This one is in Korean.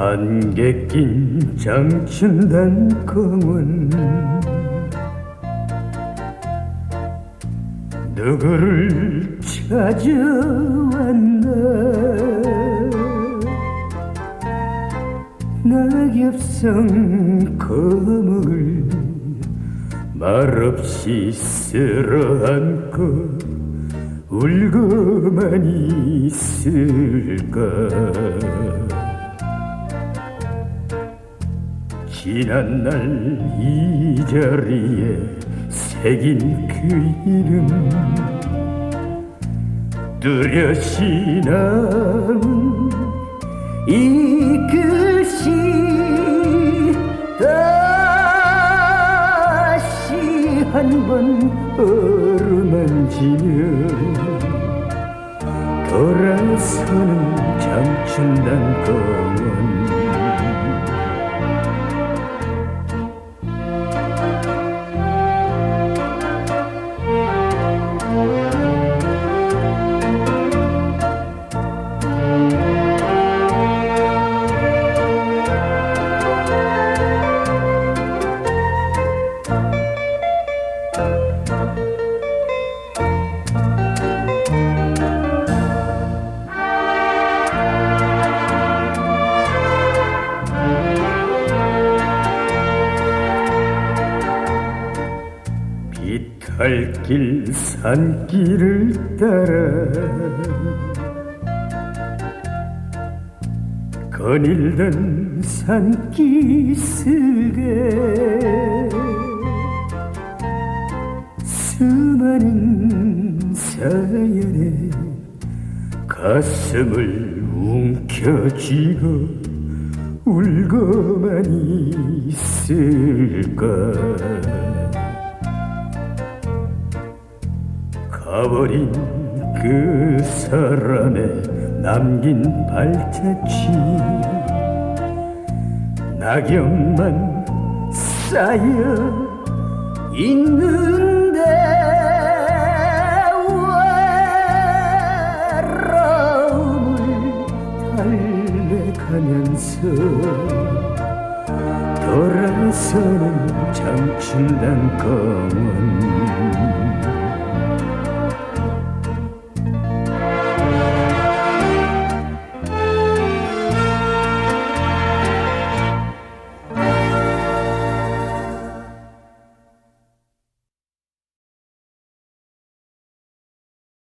안개 낀 장춘단공원 누구를 찾아왔나. 낙엽성 거목을 말없이 쓸어안고 울고만 있을까. 지난날 이 자리에 새긴 그 이름 뚜렷이 남은 이 글씨 다시 한번 어루만지며 돌아서는 장춘단공원. 비탈길 산길을 따라 거닐던 산기슭에 수많은 사연에 가슴을 움켜쥐고 울고만 있을까. 가버린 그 사람의 남긴 발자취 낙엽만 쌓여 있는데 외로움을 달래가면서 돌아서는 장춘단공원.